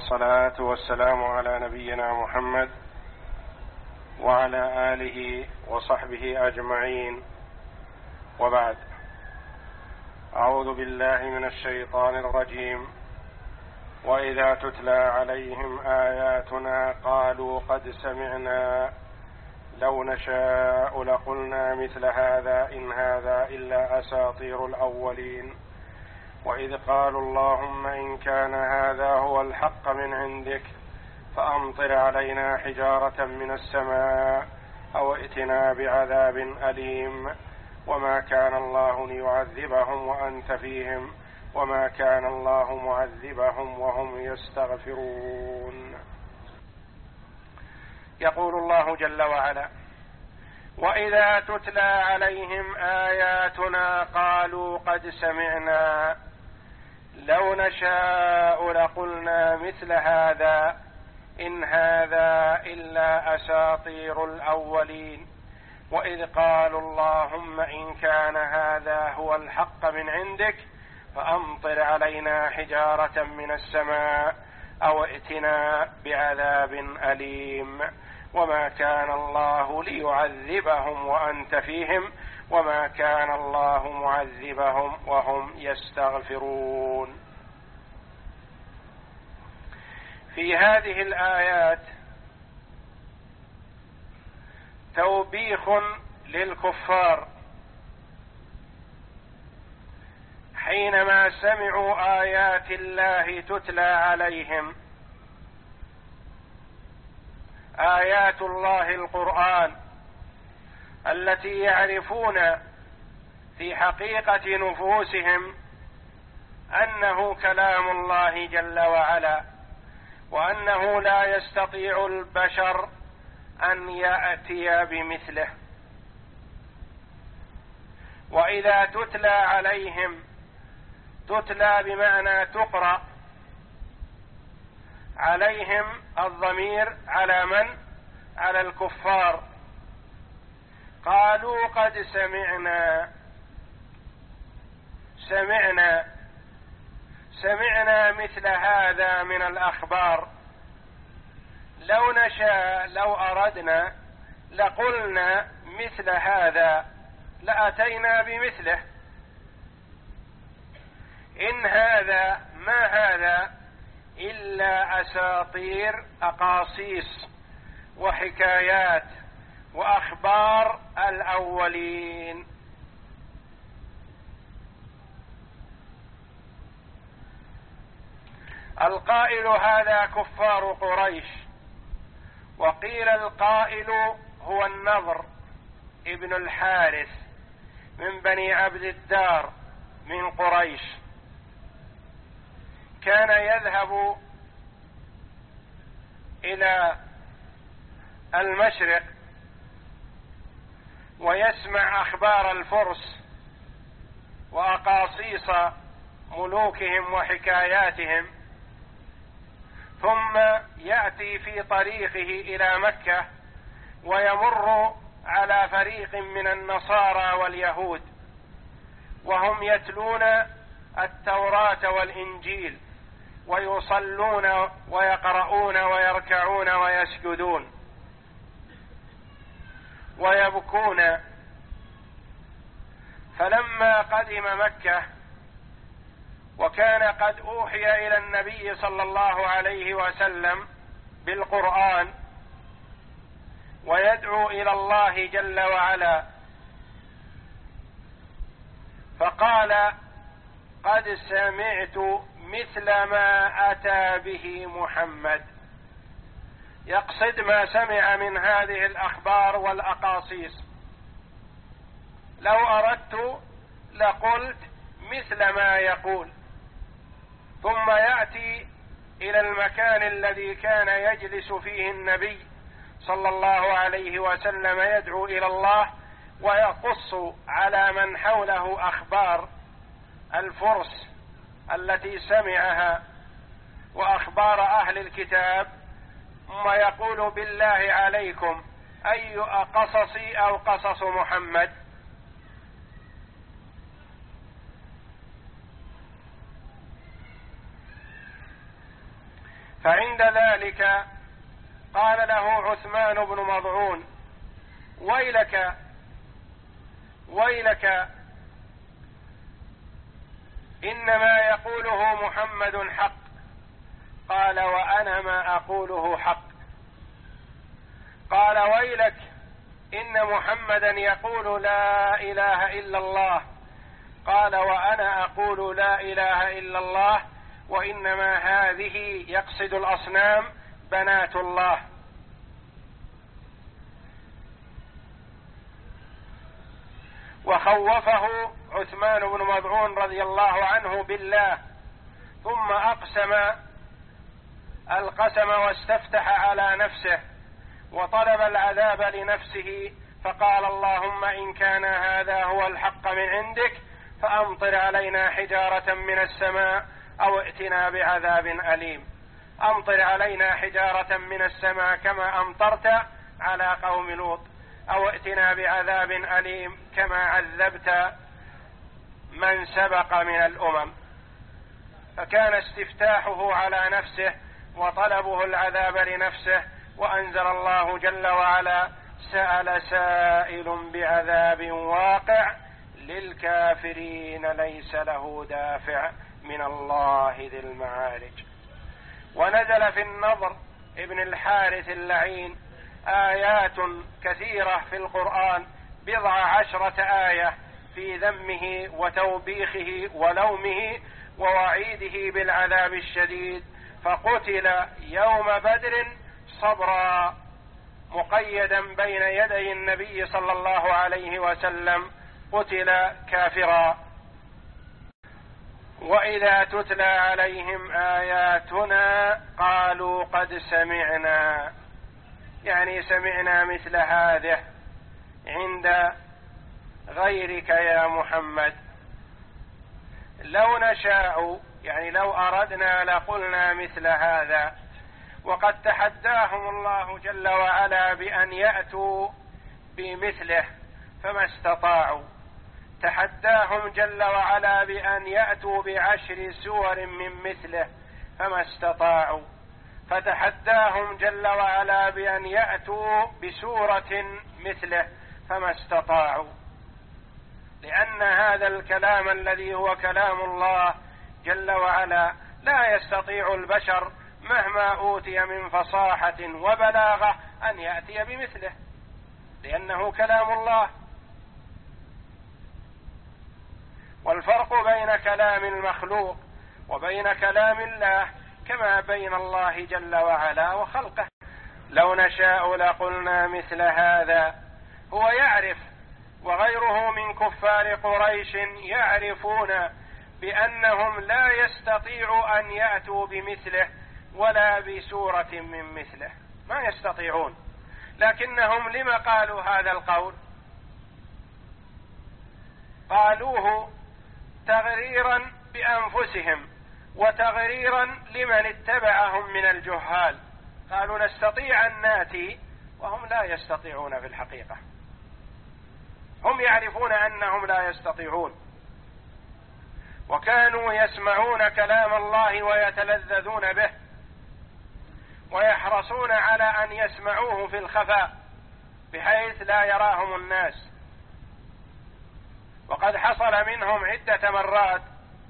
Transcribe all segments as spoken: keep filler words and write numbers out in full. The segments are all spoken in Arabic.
والصلاة والسلام على نبينا محمد وعلى آله وصحبه أجمعين، وبعد. أعوذ بالله من الشيطان الرجيم. وإذا تتلى عليهم آياتنا قالوا قد سمعنا لو نشاء لقلنا مثل هذا إن هذا إلا أساطير الأولين. وإذ قالوا اللهم إن كان هذا هو الحق من عندك فأمطر علينا حجارة من السماء أو ائتنا بعذاب أليم. وما كان الله ليعذبهم وأنت فيهم وما كان الله معذبهم وهم يستغفرون. يقول الله جل وعلا: وإذا تتلى عليهم آياتنا قالوا قد سمعنا لو نشاء لقلنا مثل هذا إن هذا إلا أساطير الأولين. وإذ قالوا اللهم إن كان هذا هو الحق من عندك فأمطر علينا حجارة من السماء أو ائتنا بعذاب أليم. وما كان الله ليعذبهم وأنت فيهم وما كان الله معذبهم وهم يستغفرون. في هذه الآيات توبيخ للكفار حينما سمعوا آيات الله تتلى عليهم، آيات الله القرآن التي يعرفون في حقيقة نفوسهم أنه كلام الله جل وعلا، وأنه لا يستطيع البشر أن يأتي بمثله. وإذا تتلى عليهم، تتلى بمعنى تقرأ عليهم، الضمير على من؟ على الكفار. قالوا قد سمعنا، سمعنا سمعنا مثل هذا من الأخبار، لو نشاء لو أردنا لقلنا مثل هذا، لأتينا بمثله. إن هذا ما هذا إلا أساطير، أقاصيص وحكايات وأخبار الأولين. القائل هذا كفار قريش، وقيل القائل هو النضر ابن الحارث من بني عبد الدار من قريش. كان يذهب إلى المشرق ويسمع أخبار الفرس وأقاصيص ملوكهم وحكاياتهم، ثم يأتي في طريقه إلى مكة ويمر على فريق من النصارى واليهود وهم يتلون التوراة والإنجيل ويصلون ويقرؤون ويركعون ويسجدون ويبكون. فلما قدم مكة وكان قد أوحي إلى النبي صلى الله عليه وسلم بالقرآن ويدعو إلى الله جل وعلا، فقال قد سمعت مثل ما أتى به محمد، يقصد ما سمع من هذه الأخبار والأقاصيص. لو أردت لقلت مثل ما يقول. ثم يأتي إلى المكان الذي كان يجلس فيه النبي صلى الله عليه وسلم يدعو إلى الله، ويقص على من حوله أخبار الفرس التي سمعها وأخبار أهل الكتاب، ثم يقول بالله عليكم أي قصصي أو قصص محمد؟ فعند ذلك قال له عثمان بن مضعون: ويلك ويلك، إنما يقوله محمد حق. قال: وأنا ما أقوله حق. قال: ويلك، إن محمدا يقول لا إله إلا الله. قال: وأنا أقول لا إله إلا الله، وإنما هذه يقصد الأصنام بنات الله. وخوفه عثمان بن مضعون رضي الله عنه بالله، ثم أقسم القسم واستفتح على نفسه وطلب العذاب لنفسه، فقال: اللهم إن كان هذا هو الحق من عندك فأمطر علينا حجارة من السماء أو ائتنا بعذاب أليم. أمطر علينا حجارة من السماء كما أمطرت على قوم لوط، أو ائتنا بعذاب أليم كما عذبت من سبق من الأمم. فكان استفتاحه على نفسه وطلبه العذاب لنفسه، وأنزل الله جل وعلا: سأل سائل بعذاب واقع للكافرين ليس له دافع من الله ذي المعارج. ونزل في النضر ابن الحارث اللعين آيات كثيرة في القرآن، بضع عشرة آية في ذمه وتوبيخه ولومه ووعيده بالعذاب الشديد، فقتل يوم بدر صبرا مقيدا بين يدي النبي صلى الله عليه وسلم، قتل كافرا. وإذا تتلى عليهم آياتنا قالوا قد سمعنا، يعني سمعنا مثل هذه عند غيرك يا محمد. لو نشاء، يعني لو أردنا لقلنا مثل هذا. وقد تحداهم الله جل وعلا بأن يأتوا بمثله فما استطاعوا. تحداهم جل وعلا بأن يأتوا بعشر سور من مثله فما استطاعوا. فتحداهم جل وعلا بأن يأتوا بسورة مثله فما استطاعوا، لأن هذا الكلام الذي هو كلام الله جل وعلا لا يستطيع البشر مهما أوتي من فصاحة وبلاغة أن يأتي بمثله، لأنه كلام الله. والفرق بين كلام المخلوق وبين كلام الله كما بين الله جل وعلا وخلقه. لو نشاء لقلنا مثل هذا. هو يعرف، وغيره من كفار قريش يعرفون بأنهم لا يستطيعوا أن يأتوا بمثله ولا بسورة من مثله، ما يستطيعون. لكنهم لما قالوا هذا القول؟ قالوه تغريرا بأنفسهم وتغريرا لمن اتبعهم من الجهال. قالوا نستطيع أن ناتي وهم لا يستطيعون في الحقيقة. هم يعرفون أنهم لا يستطيعون، وكانوا يسمعون كلام الله ويتلذذون به ويحرصون على أن يسمعوه في الخفاء بحيث لا يراهم الناس. وقد حصل منهم عدة مرات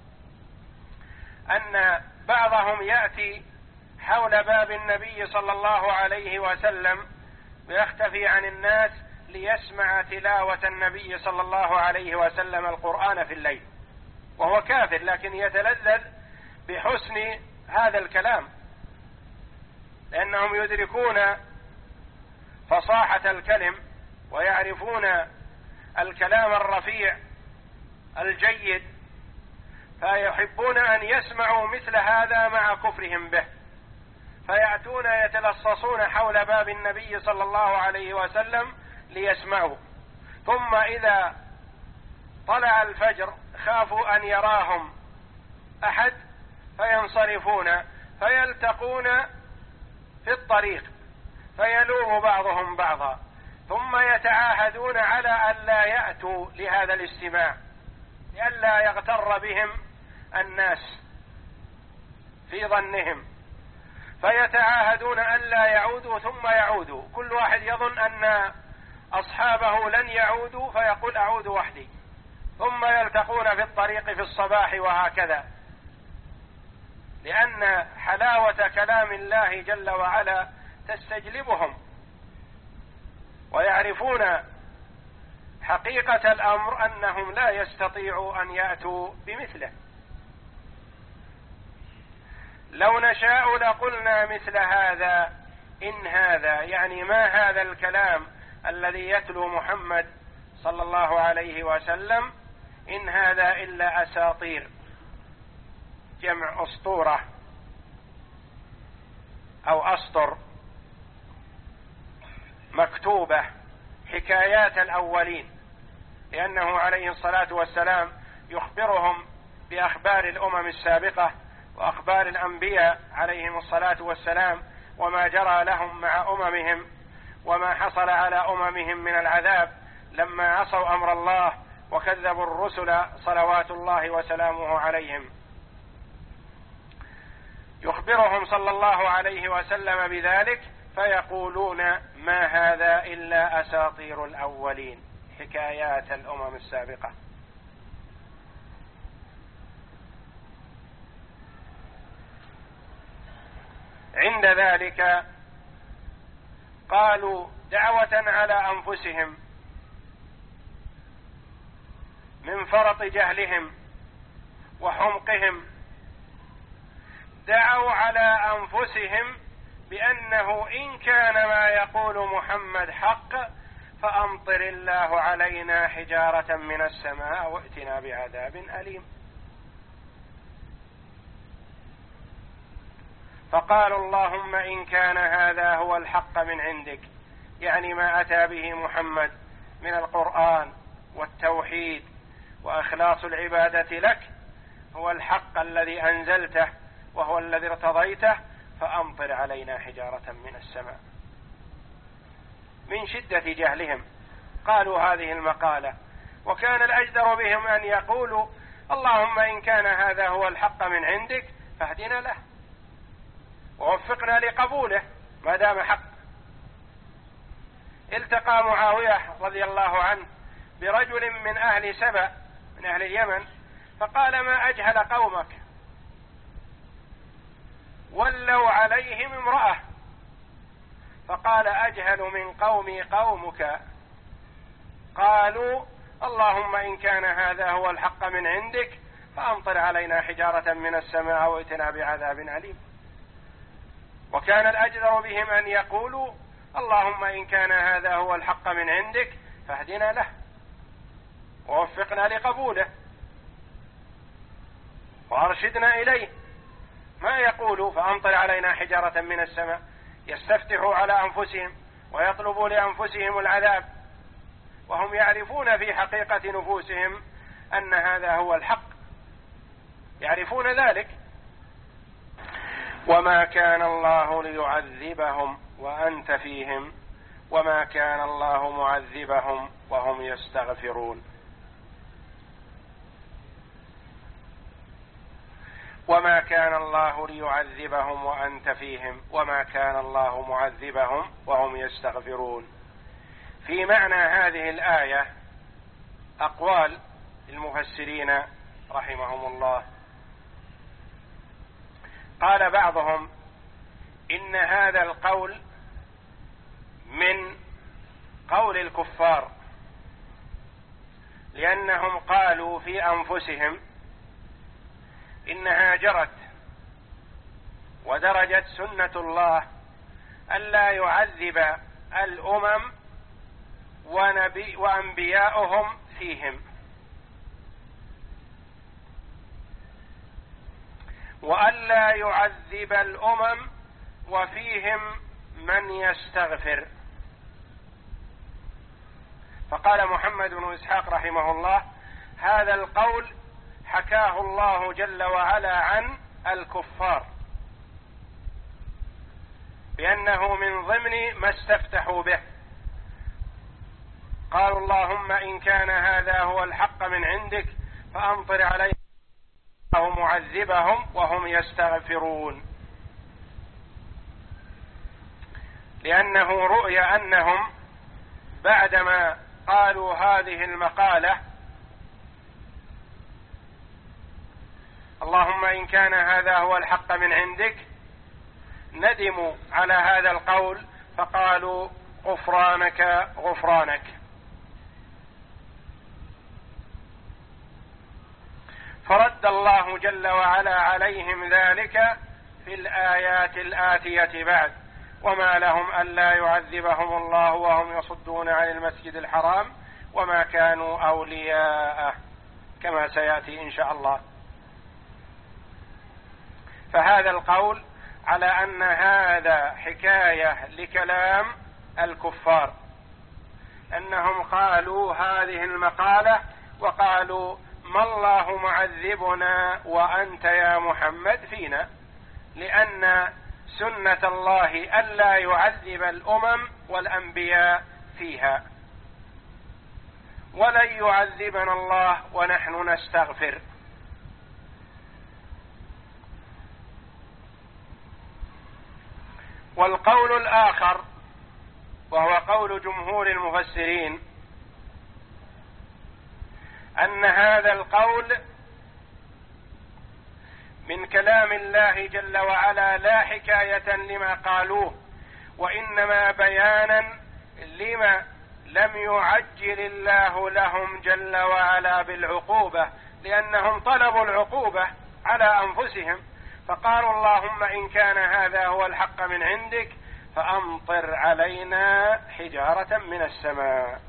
أن بعضهم يأتي حول باب النبي صلى الله عليه وسلم ويختفي عن الناس ليسمع تلاوة النبي صلى الله عليه وسلم القرآن في الليل، وهو كافر لكن يتلذذ بحسن هذا الكلام، لأنهم يدركون فصاحة الكلم ويعرفون الكلام الرفيع الجيد، فيحبون أن يسمعوا مثل هذا مع كفرهم به، فيأتون يتلصصون حول باب النبي صلى الله عليه وسلم ليسمعوا. ثم إذا طلع الفجر خافوا أن يراهم أحد فينصرفون، فيلتقون في الطريق فيلوم بعضهم بعضا، ثم يتعاهدون على أن لا يأتوا لهذا الاستماع لئلا يغتر بهم الناس في ظنهم. فيتعاهدون أن لا يعودوا ثم يعودوا، كل واحد يظن أن أصحابه لن يعودوا فيقول أعود وحدي، ثم يلتقون في الطريق في الصباح وهكذا، لأن حلاوة كلام الله جل وعلا تستجلبهم ويعرفون حقيقة الأمر أنهم لا يستطيعوا أن يأتوا بمثله. لو نشاء لقلنا مثل هذا إن هذا، يعني ما هذا الكلام الذي يتلو محمد صلى الله عليه وسلم، إن هذا إلا أساطير، جمع أسطورة أو أسطر، مكتوبة، حكايات الأولين، لأنه عليه الصلاة والسلام يخبرهم بأخبار الأمم السابقة وأخبار الأنبياء عليهم الصلاة والسلام، وما جرى لهم مع أممهم، وما حصل على أممهم من العذاب لما عصوا أمر الله وكذبوا الرسل صلوات الله وسلامه عليهم. يخبرهم صلى الله عليه وسلم بذلك فيقولون ما هذا إلا أساطير الأولين، حكايات الأمم السابقة. عند ذلك قالوا دعوة على أنفسهم من فرط جهلهم وحمقهم، دعوا على أنفسهم بأنه إن كان ما يقول محمد حق فأمطر الله علينا حجارة من السماء وائتنا بعذاب أليم. فقالوا اللهم إن كان هذا هو الحق من عندك، يعني ما أتى به محمد من القرآن والتوحيد وإخلاص العبادة لك هو الحق الذي أنزلته وهو الذي ارتضيته، فأمطر علينا حجارة من السماء. من شدة جهلهم قالوا هذه المقالة، وكان الأجدر بهم أن يقولوا اللهم إن كان هذا هو الحق من عندك فاهدنا له ووفقنا لقبوله ما دام حق. التقى معاوية رضي الله عنه برجل من أهل سبأ من أهل اليمن، فقال ما أجهل قومك، ولوا عليهم امرأة، فقال أجهل من قومي قومك. قالوا اللهم إن كان هذا هو الحق من عندك فأمطر علينا حجارة من السماء وائتنا بعذاب أليم. وكان الأجدر بهم أن يقولوا اللهم إن كان هذا هو الحق من عندك فاهدنا له ووفقنا لقبوله وأرشدنا إليه. ما يقولوا فأمطر علينا حجارة من السماء، يستفتحوا على أنفسهم ويطلبوا لأنفسهم العذاب، وهم يعرفون في حقيقة نفوسهم أن هذا هو الحق، يعرفون ذلك. وما كان الله ليعذبهم وأنت فيهم وما كان الله معذبهم وهم يستغفرون. وما كان الله ليعذبهم وأنت فيهم وما كان الله معذبهم وهم يستغفرون. في معنى هذه الآية أقوال المفسرين رحمهم الله. قال بعضهم إن هذا القول من قول الكفار، لأنهم قالوا في أنفسهم إنها جرت ودرجت سنة الله ألا يعذب الأمم ونبي وأنبياؤهم فيهم، وألا يعذب الأمم وفيهم من يستغفر. فقال محمد بن إسحاق رحمه الله هذا القول حكاه الله جل وعلا عن الكفار بأنه من ضمن ما استفتحوا به. قالوا اللهم إن كان هذا هو الحق من عندك فأمطر عليهم معذبهم وهم يستغفرون. لأنه رؤي أنهم بعدما قالوا هذه المقالة اللهم إن كان هذا هو الحق من عندك، ندموا على هذا القول فقالوا غفرانك غفرانك. فرد الله جل وعلا عليهم ذلك في الآيات الآتية بعد: وما لهم ألا يعذبهم الله وهم يصدون عن المسجد الحرام وما كانوا أولياءه، كما سيأتي إن شاء الله. فهذا القول على أن هذا حكاية لكلام الكفار، أنهم قالوا هذه المقالة وقالوا ما الله معذبنا وأنت يا محمد فينا، لأن سنة الله ألا يعذب الأمم والأنبياء فيها، ولن يعذبنا الله ونحن نستغفر. والقول الآخر وهو قول جمهور المفسرين أن هذا القول من كلام الله جل وعلا لا حكاية لما قالوه، وإنما بيانا لما لم يعجل الله لهم جل وعلا بالعقوبة، لأنهم طلبوا العقوبة على أنفسهم، فقالوا اللهم إن كان هذا هو الحق من عندك فأمطر علينا حجارة من السماء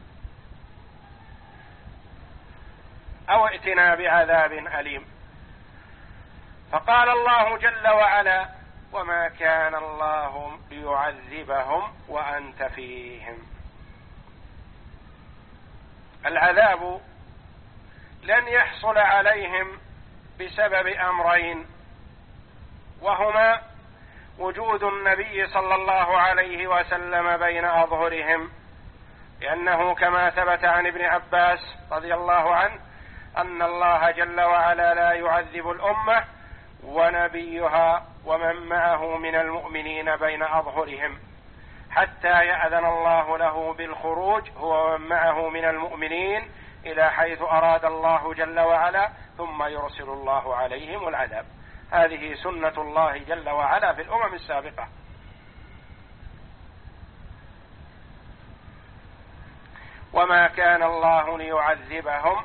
أو ائتنا بعذاب أليم. فقال الله جل وعلا وما كان الله ليعذبهم وأنت فيهم. العذاب لن يحصل عليهم بسبب أمرين، وهما وجود النبي صلى الله عليه وسلم بين أظهرهم، لأنه كما ثبت عن ابن عباس رضي الله عنه أن الله جل وعلا لا يعذب الأمة ونبيها ومن معه من المؤمنين بين أظهرهم حتى يأذن الله له بالخروج هو ومن معه من المؤمنين إلى حيث أراد الله جل وعلا، ثم يرسل الله عليهم العذاب. هذه سنة الله جل وعلا في الأمم السابقة. وما كان الله ليعذبهم،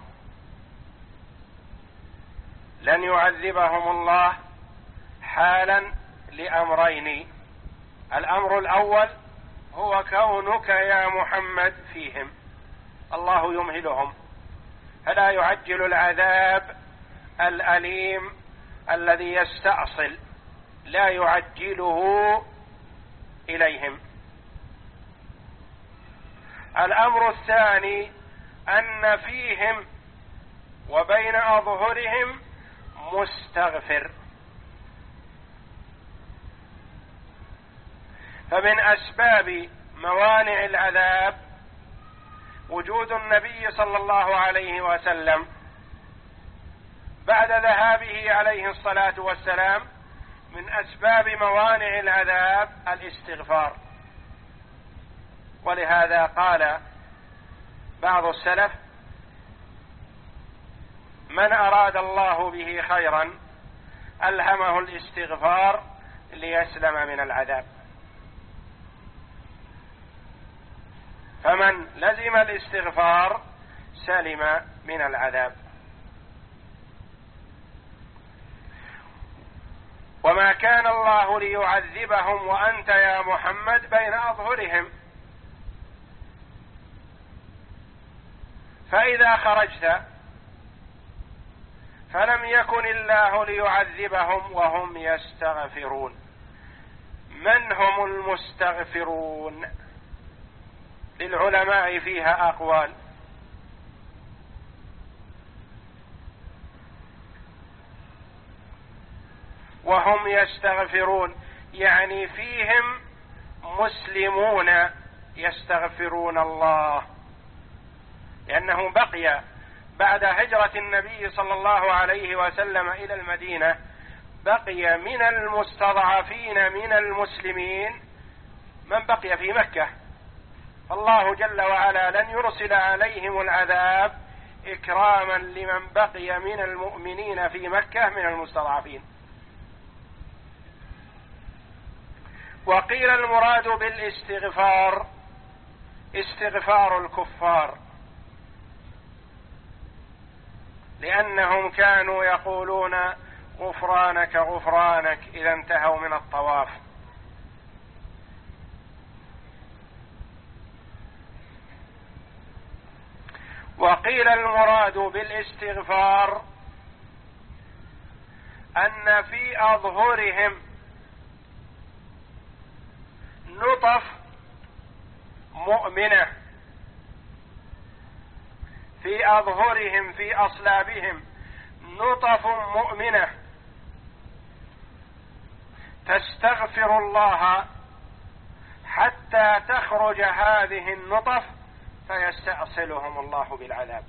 لن يعذبهم الله حالا لأمرين: الأمر الأول هو كونك يا محمد فيهم، الله يمهلهم فلا يعجل العذاب الأليم الذي يستأصل، لا يعجله إليهم. الأمر الثاني أن فيهم وبين أظهرهم مستغفر، فمن أسباب موانع العذاب وجود النبي صلى الله عليه وسلم بعد ذهابه عليه الصلاة والسلام. من أسباب موانع العذاب الاستغفار، ولهذا قال بعض السلف من أراد الله به خيرا ألهمه الاستغفار ليسلم من العذاب. فمن لزم الاستغفار سلم من العذاب. وما كان الله ليعذبهم وأنت يا محمد بين أظهرهم، فإذا خرجت فلم يكن الله ليعذبهم وهم يستغفرون. من هم المستغفرون؟ للعلماء فيها أقوال، وهم يستغفرون يعني فيهم مسلمون يستغفرون الله، لأنه بقي بعد هجرة النبي صلى الله عليه وسلم إلى المدينة بقي من المستضعفين من المسلمين من بقي في مكة، فالله جل وعلا لن يرسل عليهم العذاب إكراما لمن بقي من المؤمنين في مكة من المستضعفين. وقيل المراد بالاستغفار استغفار الكفار، لأنهم كانوا يقولون غفرانك غفرانك إذا انتهوا من الطواف. وقيل المراد بالاستغفار أن في أظهرهم نطف مؤمنة، في أظهرهم في أصلابهم نطف مؤمنة تستغفر الله حتى تخرج هذه النطف فيستأصلهم الله بالعذاب.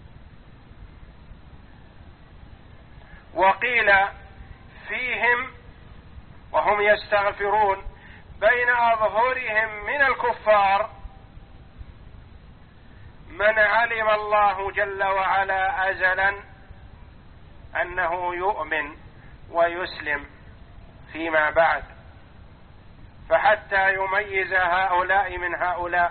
وقيل فيهم وهم يستغفرون بين أظهرهم من الكفار من علم الله جل وعلا أزلا أنه يؤمن ويسلم فيما بعد، فحتى يميز هؤلاء من هؤلاء.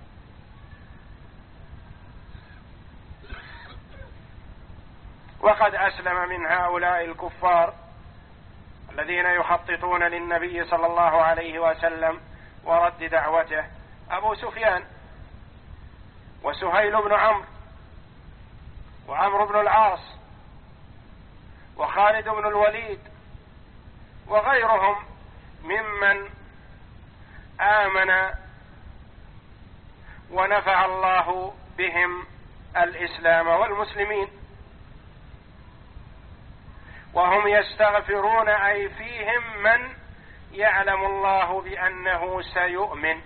وقد أسلم من هؤلاء الكفار الذين يخططون للنبي صلى الله عليه وسلم ورد دعوته أبو سفيان وسهيل بن عمرو وعمرو بن العاص وخالد بن الوليد وغيرهم ممن آمن ونفع الله بهم الإسلام والمسلمين. وهم يستغفرون أي فيهم من يعلم الله بأنه سيؤمن.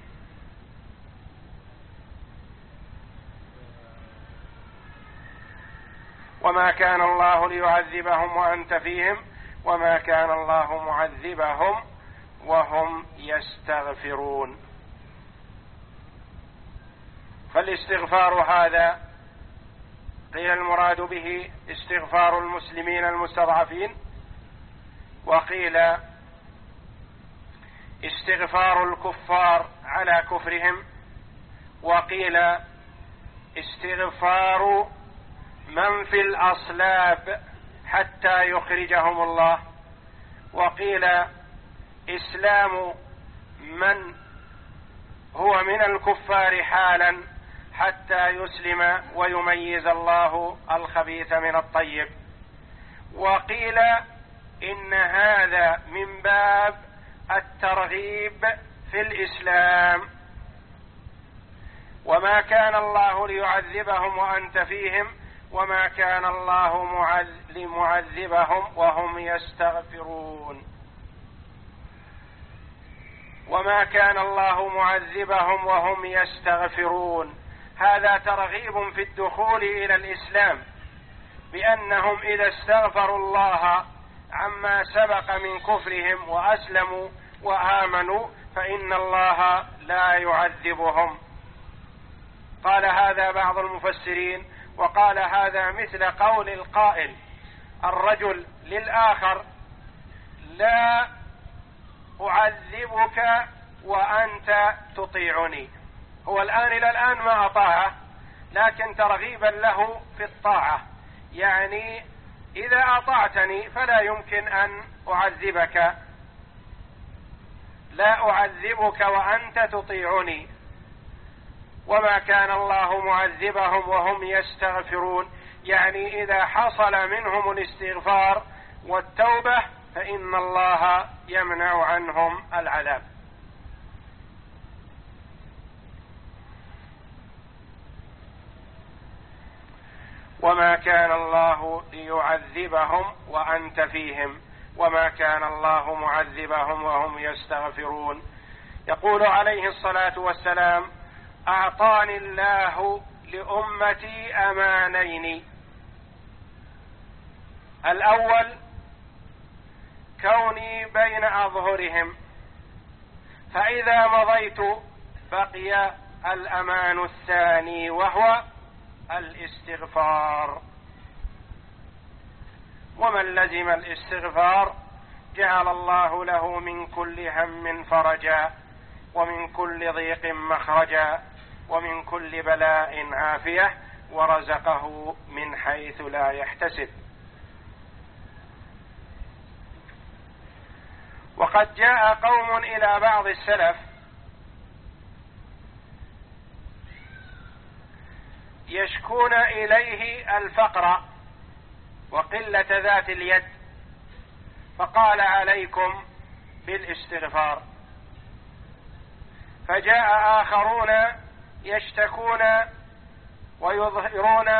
وما كان الله ليعذبهم وأنت فيهم وما كان الله معذبهم وهم يستغفرون. فالاستغفار هذا قيل المراد به استغفار المسلمين المستضعفين، وقيل استغفار الكفار على كفرهم، وقيل استغفار من في الأصلاب حتى يخرجهم الله، وقيل إسلام من هو من الكفار حالا حتى يسلم ويميز الله الخبيث من الطيب، وقيل إن هذا من باب الترغيب في الإسلام. وما كان الله ليعذبهم وأنت فيهم وما كان الله لمعذبهم وهم يستغفرون. وما كان الله معذبهم وهم يستغفرون، هذا ترغيب في الدخول إلى الإسلام، بأنهم إذا استغفروا الله عما سبق من كفرهم وأسلموا وآمنوا فإن الله لا يعذبهم. قال هذا بعض المفسرين، وقال هذا مثل قول القائل الرجل للآخر: لا أعذبك وأنت تطيعني. هو الآن إلى الآن ما أطاعه، لكن ترغيبا له في الطاعة، يعني إذا أطعتني فلا يمكن أن أعذبك، لا أعذبك وأنت تطيعني. وما كان الله معذبهم وهم يستغفرون، يعني إذا حصل منهم الاستغفار والتوبة فإن الله يمنع عنهم العذاب. وما كان الله ليعذبهم وأنت فيهم وما كان الله معذبهم وهم يستغفرون. يقول عليه الصلاة والسلام: أعطاني الله لأمتي أمانين. الأول كوني بين أظهرهم فإذا مضيت بقي الأمان الثاني وهو الاستغفار. ومن لزم الاستغفار جعل الله له من كل هم فرجا، ومن كل ضيق مخرجا، ومن كل بلاء عافية، ورزقه من حيث لا يحتسب. وقد جاء قوم إلى بعض السلف يشكون إليه الفقر وقلة ذات اليد، فقال عليكم بالاستغفار. فجاء آخرون يشتكون ويظهرون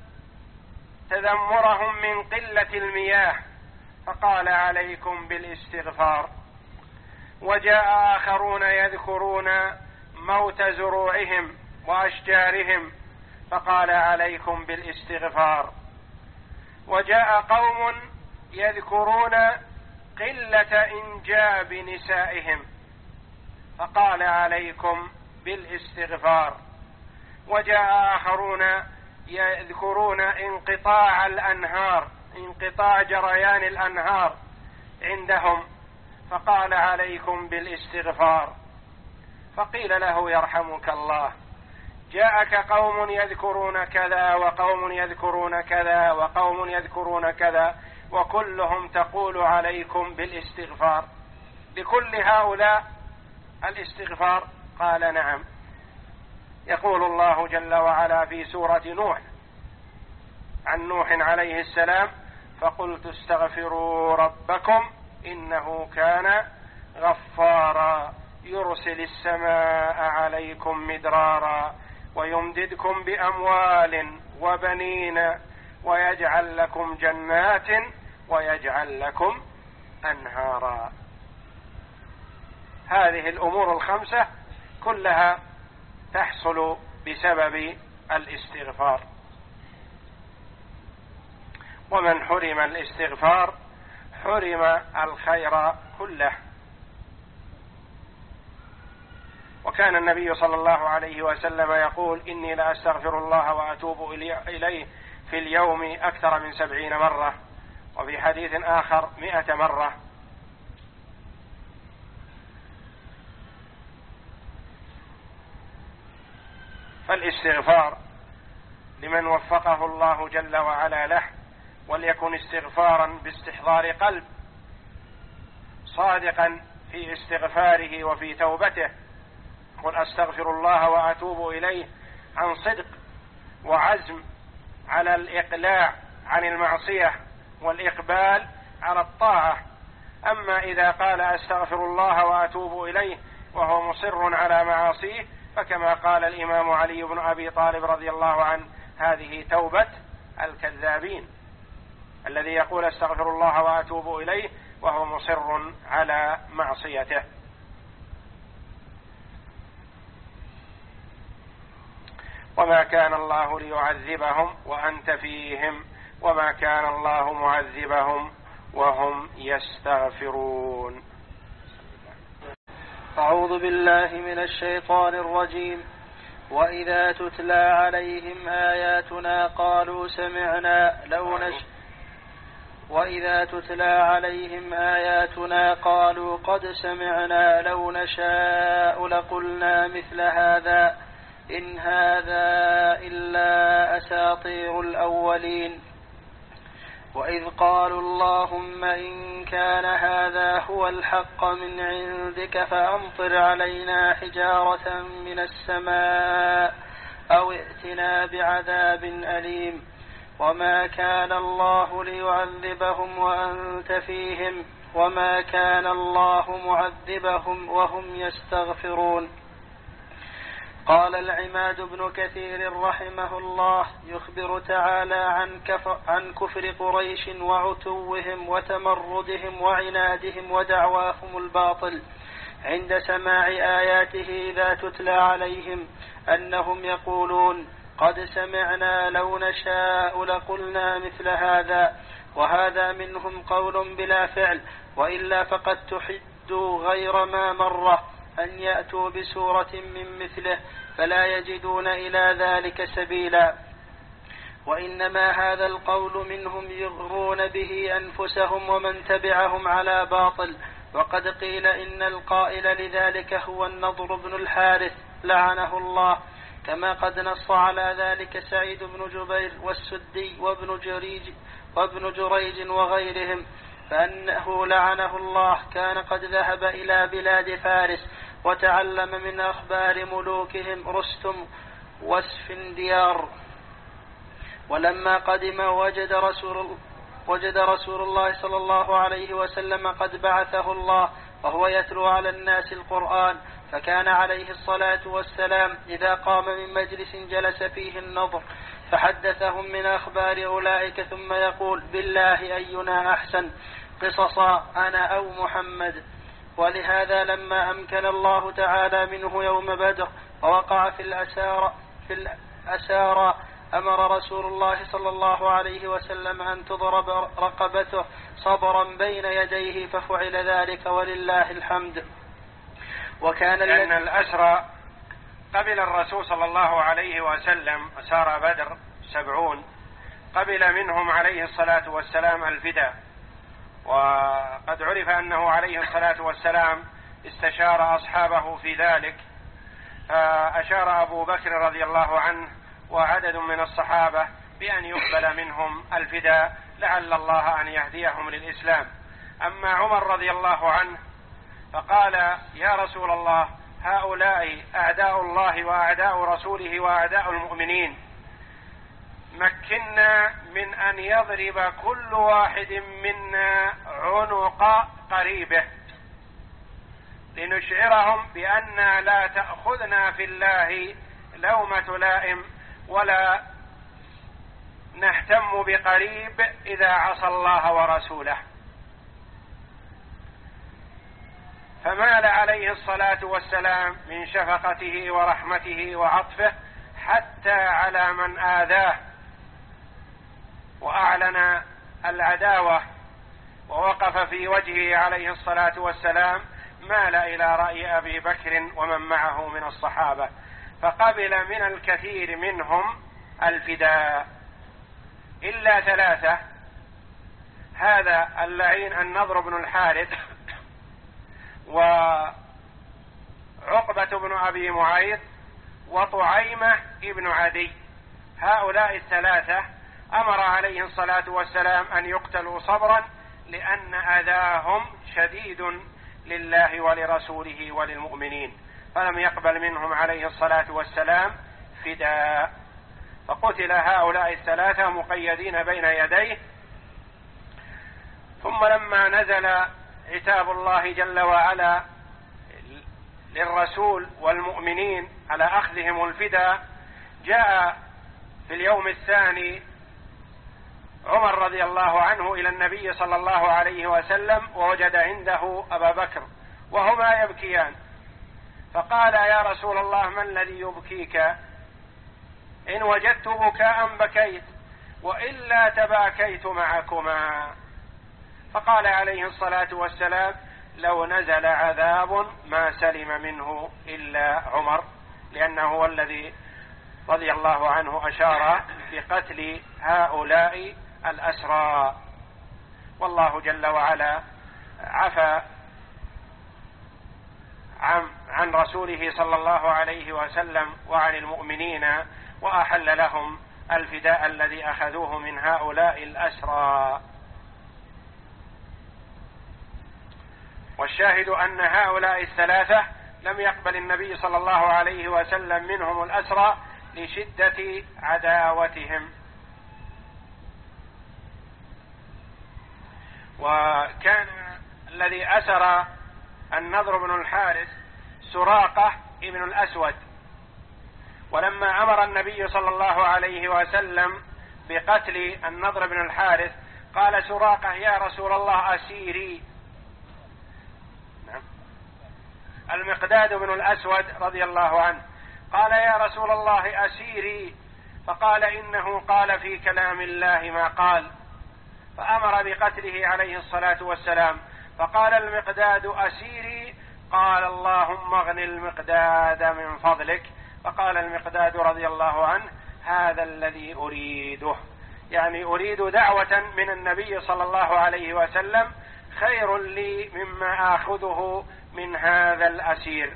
تذمرهم من قلة المياه، فقال عليكم بالاستغفار. وجاء آخرون يذكرون موت زروعهم وأشجارهم، فقال عليكم بالاستغفار. وجاء قوم يذكرون قلة إنجاب نسائهم، فقال عليكم بالاستغفار. وجاء آخرون يذكرون انقطاع الأنهار، انقطاع جريان الأنهار عندهم، فقال عليكم بالاستغفار. فقيل له يرحمك الله، جاءك قوم يذكرون كذا وقوم يذكرون كذا وقوم يذكرون كذا، وكلهم تقول عليكم بالاستغفار، لكل هؤلاء الاستغفار؟ قال نعم. يقول الله جل وعلا في سورة نوح عن نوح عليه السلام: فقلت استغفروا ربكم إنه كان غفارا يرسل السماء عليكم مدرارا ويمددكم بأموال وبنين ويجعل لكم جنات ويجعل لكم أنهارا. هذه الأمور الخمسة كلها تحصل بسبب الاستغفار. ومن حرم الاستغفار حرم الخير كله. وكان النبي صلى الله عليه وسلم يقول: إني لأستغفر الله وأتوب إليه في اليوم أكثر من سبعين مرة، وفي حديث آخر مئة مرة. فالاستغفار لمن وفقه الله جل وعلا له، وليكن استغفارا باستحضار قلب صادقا في استغفاره وفي توبته. قل أستغفر الله وأتوب إليه عن صدق وعزم على الإقلاع عن المعصية والإقبال على الطاعة. أما إذا قال أستغفر الله وأتوب إليه وهو مصر على معاصيه، فكما قال الإمام علي بن أبي طالب رضي الله عنه: هذه توبة الكذابين، الذي يقول أستغفر الله وأتوب إليه وهو مصر على معصيته. وما كان الله ليعذبهم وأنت فيهم وما كان الله معذبهم وهم يستغفرون. أعوذ بالله من الشيطان الرجيم. وإذا تتلى عليهم آياتنا قالوا سمعنا لو نش وإذا تتلى عليهم آياتنا قالوا قد سمعنا لو نشاء لقلنا مثل هذا إن هذا إلا أساطير الأولين. وإذ قالوا اللهم إن كان هذا هو الحق من عندك فأمطر علينا حجارة من السماء أو ائتنا بعذاب أليم. وما كان الله ليعذبهم وأنت فيهم وما كان الله معذبهم وهم يستغفرون. قال العماد بن كثير رحمه الله: يخبر تعالى عن, كفر عن كفر قريش وعتوهم وتمردهم وعنادهم ودعواهم الباطل عند سماع آياته إذا تتلى عليهم، أنهم يقولون قد سمعنا لو نشاء لقلنا مثل هذا. وهذا منهم قول بلا فعل، وإلا فقد تحدوا غير ما مرة أن يأتوا بسورة من مثله فلا يجدون إلى ذلك سبيلا. وإنما هذا القول منهم يغرون به أنفسهم ومن تبعهم على باطل. وقد قيل إن القائل لذلك هو النضر بن الحارث لعنه الله، كما قد نص على ذلك سعيد بن جبير والسدي وابن جريج, وابن جريج وغيرهم، فأنه لعنه الله كان قد ذهب إلى بلاد فارس وتعلم من أخبار ملوكهم رستم واسفنديار، ولما قدم وجد رسول, وجد رسول الله صلى الله عليه وسلم قد بعثه الله وهو يتلو على الناس القرآن، فكان عليه الصلاة والسلام إذا قام من مجلس جلس فيه النضر فحدثهم من أخبار أولئك ثم يقول بالله أينا أحسن قصصا أنا أو محمد. ولهذا لما أمكن الله تعالى منه يوم بدر ووقع في الأسارى, في الأسارى أمر رسول الله صلى الله عليه وسلم أن تضرب رقبته صبرا بين يديه ففعل ذلك ولله الحمد. وكان لأن الأسرى قبل الرسول صلى الله عليه وسلم أسارى بدر سبعون، قبل منهم عليه الصلاة والسلام الفداء، وقد عرف أنه عليه الصلاة والسلام استشار أصحابه في ذلك، فأشار أبو بكر رضي الله عنه وعدد من الصحابة بأن يقبل منهم الفداء لعل الله أن يهديهم للإسلام. أما عمر رضي الله عنه فقال يا رسول الله هؤلاء أعداء الله وأعداء رسوله وأعداء المؤمنين، مكنا من أن يضرب كل واحد منا عنق قريبه لنشعرهم بأن لا تأخذنا في الله لومة لائم ولا نهتم بقريب إذا عصى الله ورسوله. فمال عليه الصلاة والسلام من شفقته ورحمته وعطفه حتى على من آذاه وأعلن العداوة ووقف في وجهه عليه الصلاة والسلام، مال إلى رأي أبي بكر ومن معه من الصحابة، فقبل من الكثير منهم الفداء إلا ثلاثة: هذا اللعين النضر بن الحارث، وعقبة بن أبي معيط، وطعيمة ابن عدي. هؤلاء الثلاثة أمر عليه الصلاة والسلام أن يقتلوا صبرا لأن أذاهم شديد لله ولرسوله وللمؤمنين، فلم يقبل منهم عليه الصلاة والسلام فداء، فقتل هؤلاء الثلاثة مقيدين بين يديه. ثم لما نزل عتاب الله جل وعلا للرسول والمؤمنين على أخذهم الفداء، جاء في اليوم الثاني عمر رضي الله عنه إلى النبي صلى الله عليه وسلم ووجد عنده أبا بكر وهما يبكيان، فقال يا رسول الله ما الذي يبكيك؟ إن وجدت بكاء بكيت وإلا تباكيت معكما. فقال عليه الصلاة والسلام لو نزل عذاب ما سلم منه إلا عمر، لأنه هو الذي رضي الله عنه أشار بقتل هؤلاء الأسرى، والله جل وعلا عفى عن, عن رسوله صلى الله عليه وسلم وعن المؤمنين وأحل لهم الفداء الذي أخذوه من هؤلاء الأسرى. والشاهد أن هؤلاء الثلاثة لم يقبل النبي صلى الله عليه وسلم منهم الأسرى لشدة عداوتهم. وكان الذي أسر النضر بن الحارث سراقة ابن الأسود، ولما أمر النبي صلى الله عليه وسلم بقتل النضر بن الحارث قال سراقة يا رسول الله أسيري. المقداد بن الأسود رضي الله عنه قال يا رسول الله أسيري، فقال إنه قال في كلام الله ما قال، فأمر بقتله عليه الصلاة والسلام. فقال المقداد أسيري، قال الله اللهم اغن المقداد من فضلك، فقال المقداد رضي الله عنه هذا الذي أريده، يعني أريد دعوة من النبي صلى الله عليه وسلم خير لي مما آخذه من هذا الأسير.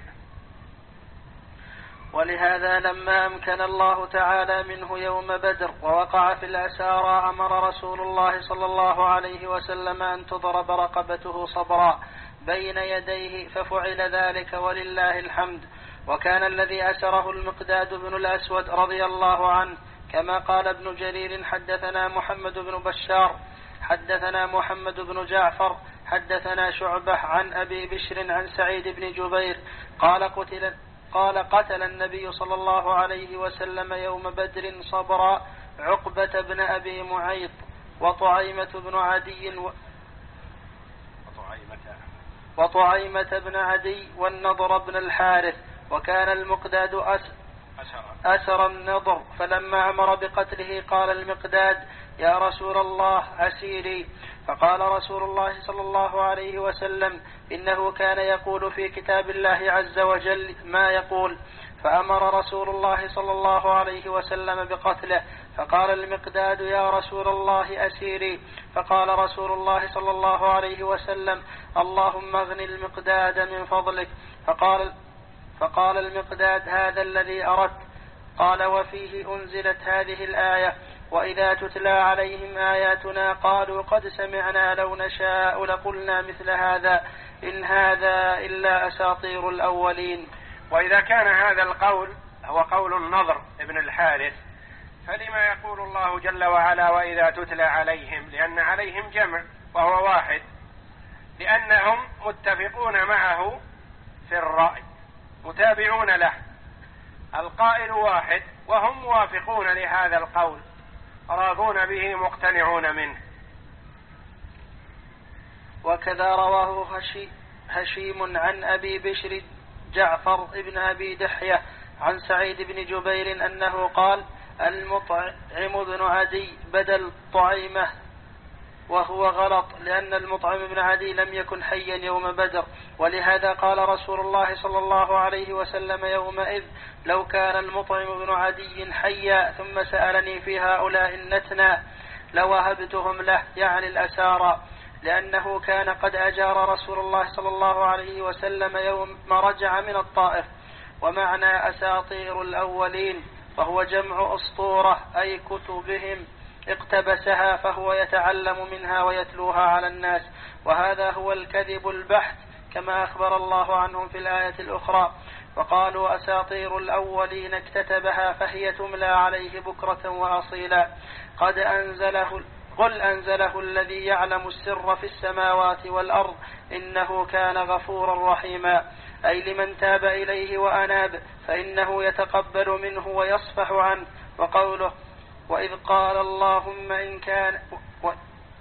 ولهذا لما أمكن الله تعالى منه يوم بدر ووقع في الأسارى أمر رسول الله صلى الله عليه وسلم أن تضرب رقبته صبرا بين يديه، ففعل ذلك ولله الحمد. وكان الذي أسره المقداد بن الأسود رضي الله عنه، كما قال ابن جرير حدثنا محمد بن بشار حدثنا محمد بن جعفر حدثنا شعبة عن أبي بشر عن سعيد بن جبير قال قتل قال قتل النبي صلى الله عليه وسلم يوم بدر صبرا عقبة بن أبي معيط وطعيمة بن عدي و... وطعيمة بن عدي والنضر بن الحارث. وكان المقداد أس... أسر النضر، فلما أمر بقتله قال المقداد يا رسول الله أسيري، فقال رسول الله صلى الله عليه وسلم إنه كان يقول في كتاب الله عز وجل ما يقول، فأمر رسول الله صلى الله عليه وسلم بقتله، فقال المقداد يا رسول الله أسيري، فقال رسول الله صلى الله عليه وسلم اللهم اغن المقداد من فضلك، فقال, فقال المقداد هذا الذي أردت. قال وفيه أنزلت هذه الآية وإذا تتلى عليهم آياتنا قالوا قد سمعنا لو نشاء لقلنا مثل هذا إن هذا إلا أساطير الأولين. وإذا كان هذا القول هو قول النضر ابن الحارث، فلما يقول الله جل وعلا وإذا تتلى عليهم؟ لأن عليهم جمع وهو واحد، لأنهم متفقون معه في الرأي متابعون له، القائل واحد وهم موافقون لهذا القول راضون به مقتنعون منه. وكذا رواه هشي هشيم عن أبي بشر جعفر ابن أبي دحية عن سعيد بن جبير أنه قال المطعم بن عدي بدل طعيمة، وهو غلط لأن المطعم بن عدي لم يكن حيا يوم بدر، ولهذا قال رسول الله صلى الله عليه وسلم يومئذ لو كان المطعم بن عدي حيا ثم سألني في هؤلاء النتنى لوهبتهم له، يعني الأسارى، لأنه كان قد أجار رسول الله صلى الله عليه وسلم يوم ما رجع من الطائف. ومعنى أساطير الأولين فهو جمع أسطورة أي كتبهم اقتبسها فهو يتعلم منها ويتلوها على الناس، وهذا هو الكذب البحث كما أخبر الله عنهم في الآية الأخرى وقالوا أساطير الأولين اكتتبها فهي تملى عليه بكرة وأصيلا قد أنزله قل أنزله الذي يعلم السر في السماوات والأرض إنه كان غفورا رحيما، أي لمن تاب إليه وأناب فإنه يتقبل منه ويصفح عنه. وقوله وإذ قال اللهم إن كان و...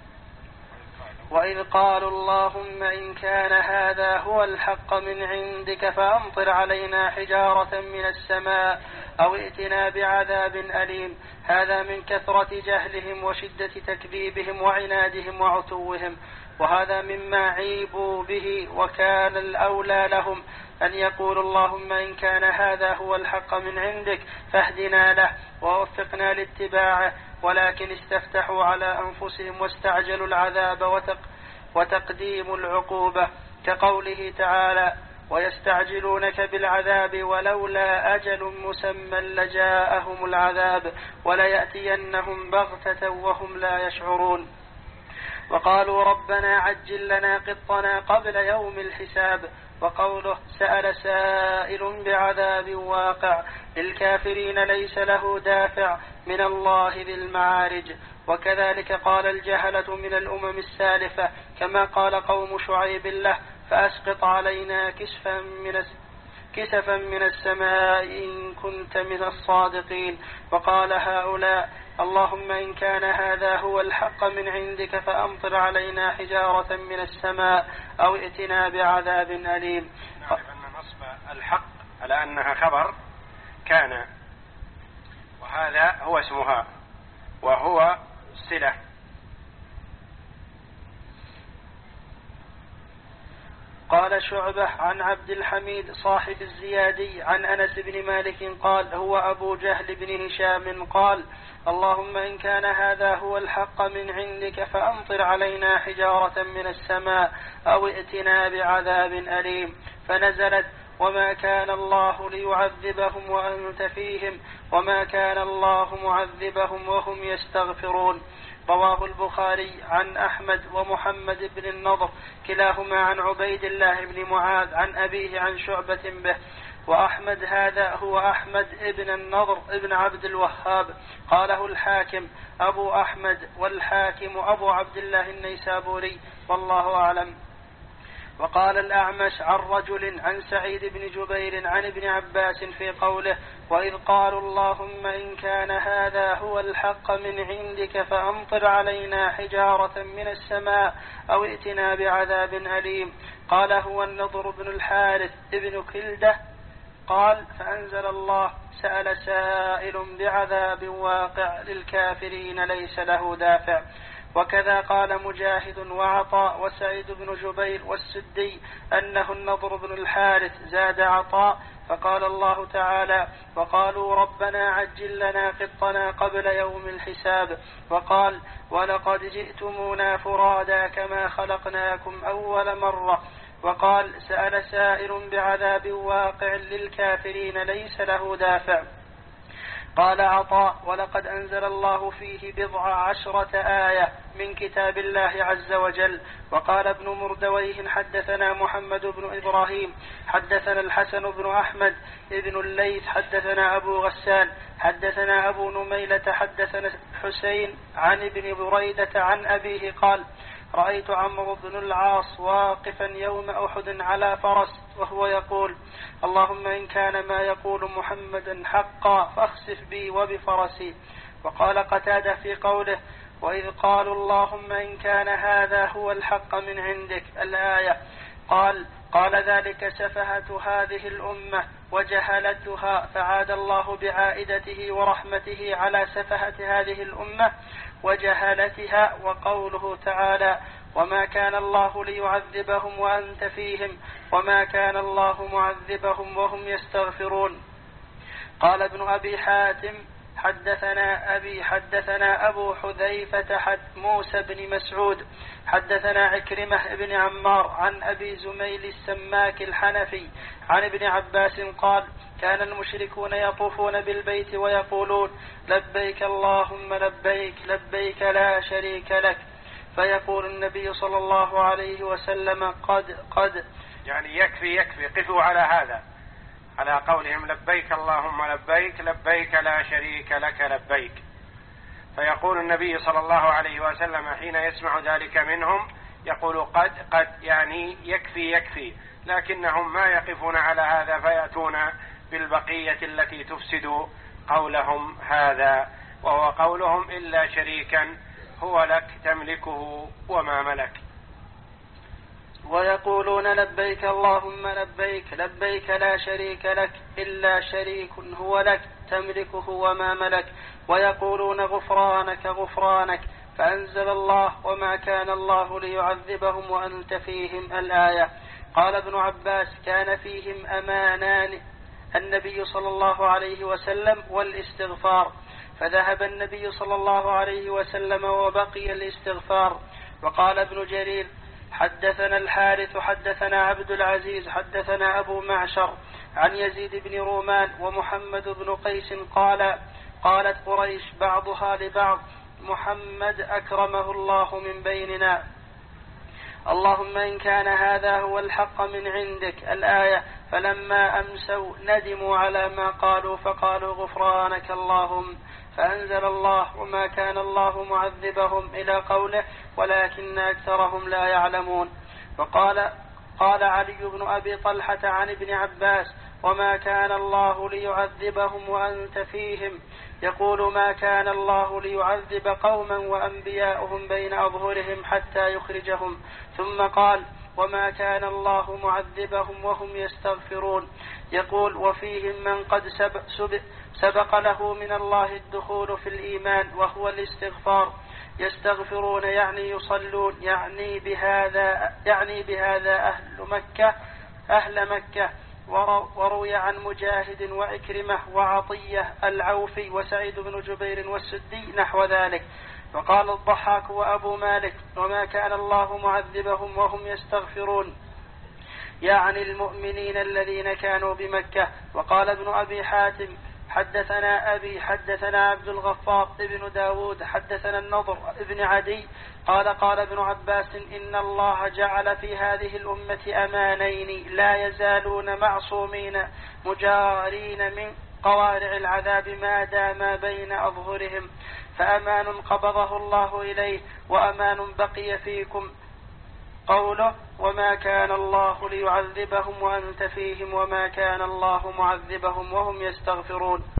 وإذ قالوا اللهم إن كان هذا هو الحق من عندك فأمطر علينا حجارة من السماء أو ائتنا بعذاب أليم، هذا من كثرة جهلهم وشدة تكذيبهم وعنادهم وعتوهم، وهذا مما عيبوا به، وكان الأولى لهم أن يقولوا اللهم إن كان هذا هو الحق من عندك فاهدنا له ووفقنا لاتباعه، ولكن استفتحوا على أنفسهم واستعجلوا العذاب وتق وتقديم العقوبة، كقوله تعالى ويستعجلونك بالعذاب ولولا أجل مسمى لجاءهم العذاب وليأتينهم بغتة وهم لا يشعرون. وقالوا ربنا عجل لنا قطنا قبل يوم الحساب. وقوله سأل سائل بعذاب واقع للكافرين ليس له دافع من الله ذي المعارج. وكذلك قال الجهلة من الأمم السالفة كما قال قوم شعيب له فأسقط علينا كسفا من كسفا من السماء إن كنت من الصادقين. وقال هؤلاء اللهم إن كان هذا هو الحق من عندك فأمطر علينا حجارة من السماء أو ائتنا بعذاب أليم. نعرف أن نصب الحق على أنها خبر كان، وهذا هو اسمها وهو صلة. قال شعبة عن عبد الحميد صاحب الزيادي عن أنس بن مالك قال هو أبو جهل بن هشام قال اللهم إن كان هذا هو الحق من عندك فأمطر علينا حجارة من السماء أو ائتنا بعذاب أليم، فنزلت وما كان الله ليعذبهم وأنت فيهم وما كان الله معذبهم وهم يستغفرون. رواه البخاري عن أحمد ومحمد بن النضر كلاهما عن عبيد الله بن معاذ عن أبيه عن شعبة به. وأحمد هذا هو أحمد ابن النضر ابن عبد الوهاب قاله الحاكم أبو أحمد والحاكم أبو عبد الله النيسابوري والله أعلم. وقال الأعمش عن رجل عن سعيد بن جبير عن ابن عباس في قوله وإذ قالوا اللهم إن كان هذا هو الحق من عندك فأمطر علينا حجارة من السماء أو ائتنا بعذاب أليم، قال هو النضر بن الحارث ابن كلدة قال فأنزل الله سأل سائل بعذاب واقع للكافرين ليس له دافع. وكذا قال مجاهد وعطاء وسعيد بن جبير والسدي أنه النضر بن الحارث زاد عطاء فقال الله تعالى وقالوا ربنا عجل لنا قطنا قبل يوم الحساب، وقال ولقد جئتمونا فرادا كما خلقناكم أول مرة، وقال سأل سائل بعذاب واقع للكافرين ليس له دافع. قال عطاء ولقد أنزل الله فيه بضع عشرة آية من كتاب الله عز وجل. وقال ابن مردويه حدثنا محمد بن إبراهيم حدثنا الحسن بن أحمد ابن الليث حدثنا أبو غسان حدثنا أبو نميلة حدثنا حسين عن ابن بريدة عن أبيه قال رأيت عمرو بن العاص واقفا يوم أحد على فرس وهو يقول اللهم إن كان ما يقول محمد حقا فاخسف بي وبفرسي. وقال قتادة في قوله وإذ قالوا اللهم إن كان هذا هو الحق من عندك الآية قال قال ذلك سفهة هذه الأمة وجهلتها، فعاد الله بعائدته ورحمته على سفهة هذه الأمة وجهلتها. وقوله تعالى وما كان الله ليعذبهم وأنت فيهم وما كان الله معذبهم وهم يستغفرون. قال ابن أبي حاتم حدثنا أبي حدثنا أبو حذيفة حد موسى بن مسعود حدثنا عكرمة بن عمار عن أبي زميل السماك الحنفي عن ابن عباس قال كان المشركون يطوفون بالبيت ويقولون لبيك اللهم لبيك لبيك لا شريك لك، فيقول النبي صلى الله عليه وسلم قد قد يعني يكفي يكفي قفوا على هذا على قولهم لبيك اللهم لبيك لبيك لا شريك لك لبيك. فيقول النبي صلى الله عليه وسلم حين يسمع ذلك منهم يقول قد قد يعني يكفي يكفي، لكنهم ما يقفون على هذا فيأتون بالبقية التي تفسد قولهم هذا، وهو قولهم إلا شريكا هو لك تملكه وما ملك. ويقولون لبيك اللهم لبيك لبيك لا شريك لك إلا شريك هو لك تملكه وما ملك. ويقولون غفرانك غفرانك، فأنزل الله وما كان الله ليعذبهم وأنت فيهم الآية. قال ابن عباس كان فيهم أمانان النبي صلى الله عليه وسلم والاستغفار، فذهب النبي صلى الله عليه وسلم وبقي الاستغفار. وقال ابن جرير حدثنا الحارث حدثنا عبد العزيز حدثنا أبو معشر عن يزيد بن رومان ومحمد بن قيس قال قالت قريش بعضها لبعض محمد أكرمه الله من بيننا، اللهم إن كان هذا هو الحق من عندك الآية. فلما أمسوا ندموا على ما قالوا فقالوا غفرانك اللهم، فأنزل الله وما كان الله معذبهم إلى قوله ولكن أكثرهم لا يعلمون. وقال قال علي بن أبي طلحة عن ابن عباس وما كان الله ليعذبهم وأنت فيهم، يقول ما كان الله ليعذب قوما وأنبياؤهم بين أظهرهم حتى يخرجهم، ثم قال وما كان الله معذبهم وهم يستغفرون، يقول وفيهم من قد سبق, سبق له من الله الدخول في الإيمان وهو الاستغفار، يستغفرون يعني يصلون، يعني بهذا يعني بهذا أهل مكة أهل مكة. وروي عن مجاهد وعكرمة وعطية العوفي وسعيد بن جبير والسدي نحو ذلك. وقال الضحاك وأبو مالك: وما كان الله معذبهم وهم يستغفرون، يعني المؤمنين الذين كانوا بمكة. وقال ابن أبي حاتم: حدثنا أبي حدثنا عبد الغفار ابن داود حدثنا النضر ابن عدي قال قال ابن عباس: إن الله جعل في هذه الأمة أمانين لا يزالون معصومين مجارين من قوارع العذاب ما دام بين أظهرهم، فأمان قبضه الله إليه وأمان بقي فيكم. قوله: وما كان الله ليعذبهم وأنت فيهم وما كان الله معذبهم وهم يستغفرون.